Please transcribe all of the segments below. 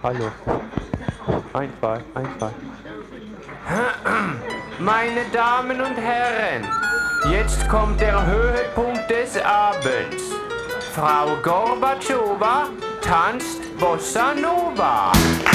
Hallo. Ein, zwei, ein, zwei. Meine Damen und Herren, jetzt kommt der Höhepunkt des Abends. Frau Gorbatschowa tanzt Bossa Nova.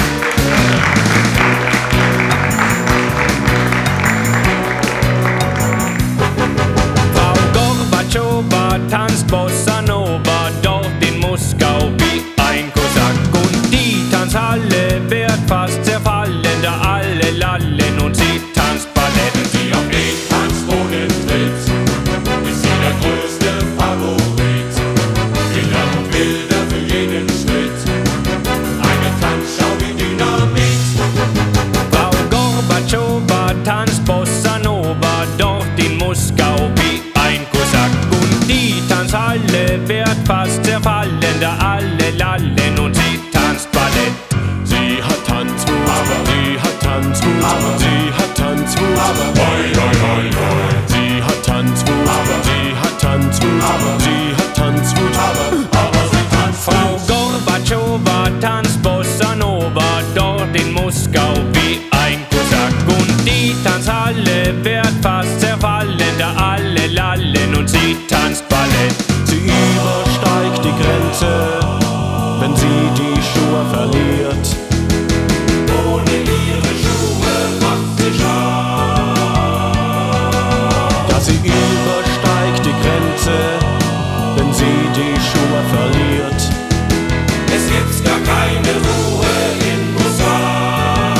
Frau Gorbatschowa tanzt Bossa Nova dort in Moskau wie ein Kosak. Und die Tanzhalle wird fast zerfallen, da alle lallen und sie tanzt Ballett. Wenn sie auf den Tanzboden tritt, ist sie der größte Favorit. Wilder und wilder für jeden Schritt, eine Tanzschau wie Dynamit. Frau Gorbatschowa tanzt Bossa Nova dort in Moskau wie ein Kosak. Und die Tanzhalle wird fast zerfallen, da alle lallen und sie tanzt Ballett. Sie hat Tanzwut, sie hat Tanzwut, sie hat Tanzwut, hoi, hoi, hoi, hoi. Sie hat Tanzwut, sie hat Tanzwut, sie hat Tanzwut, aber sie tanzt. Frau Gorbatschowa tanzt Bossa Nova dort in Moskau wie ein Kosak. Und die Tanzhalle wird fast zerfallen, da alle lallen und sie tanzt Ballett. Sie übersteigt die Grenze, wenn sie die Schuhe verliert. Ohne ihre Schuhe macht sie scharf. Ja, sie übersteigt die Grenze, wenn sie die Schuhe verliert. Es gibt gar keine Ruhe in Moskau.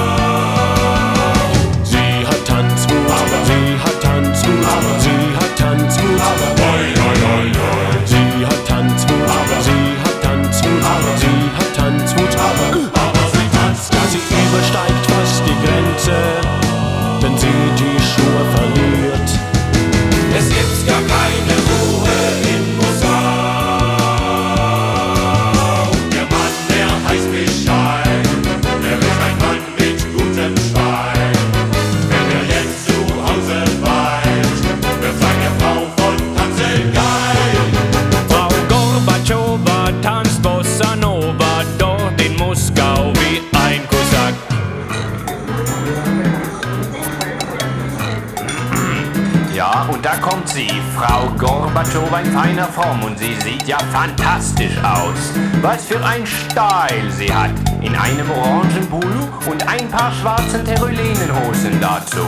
Sie hat Tanzwut, sie hat Tanzwut, sie hat Tanzwut, Hoi, hoi, hoi, hoi. sie hat Tanzwut, sie hat Tanzwut, sie hat Tanzwut, Aber sie tanzt. ja, sie übersteigt fast die Grenze, wenn sie die Schuhe verliert. Es gibt gar keine Ruhe in Moskau. Der Mann, der heißt Bescheid, der ist ein Mann mit gutem Schwein. Wenn er jetzt zu Hause weint, wird seine Frau von Tanzen geil. Frau Gorbatschowa tanzt Bossa Nova dort in Moskau wie ein Kosak. Ja, und da kommt sie, Frau Gorbatschowa in feiner Form, und sie sieht ja fantastisch aus. Was für ein Style sie hat, in einem orangen Pullu und ein paar schwarzen Terylenenhosen dazu.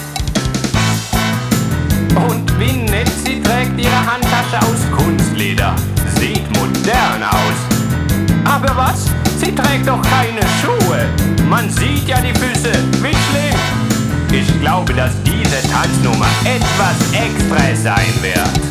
Und wie nett, sie trägt ihre Handtasche aus Kunstleder. Sieht modern aus. Aber was? Sie trägt doch keine Schuhe. Man sieht ja die Füße. Wie schlimm. Ich glaube, dass diese Tanznummer etwas extra sein wird.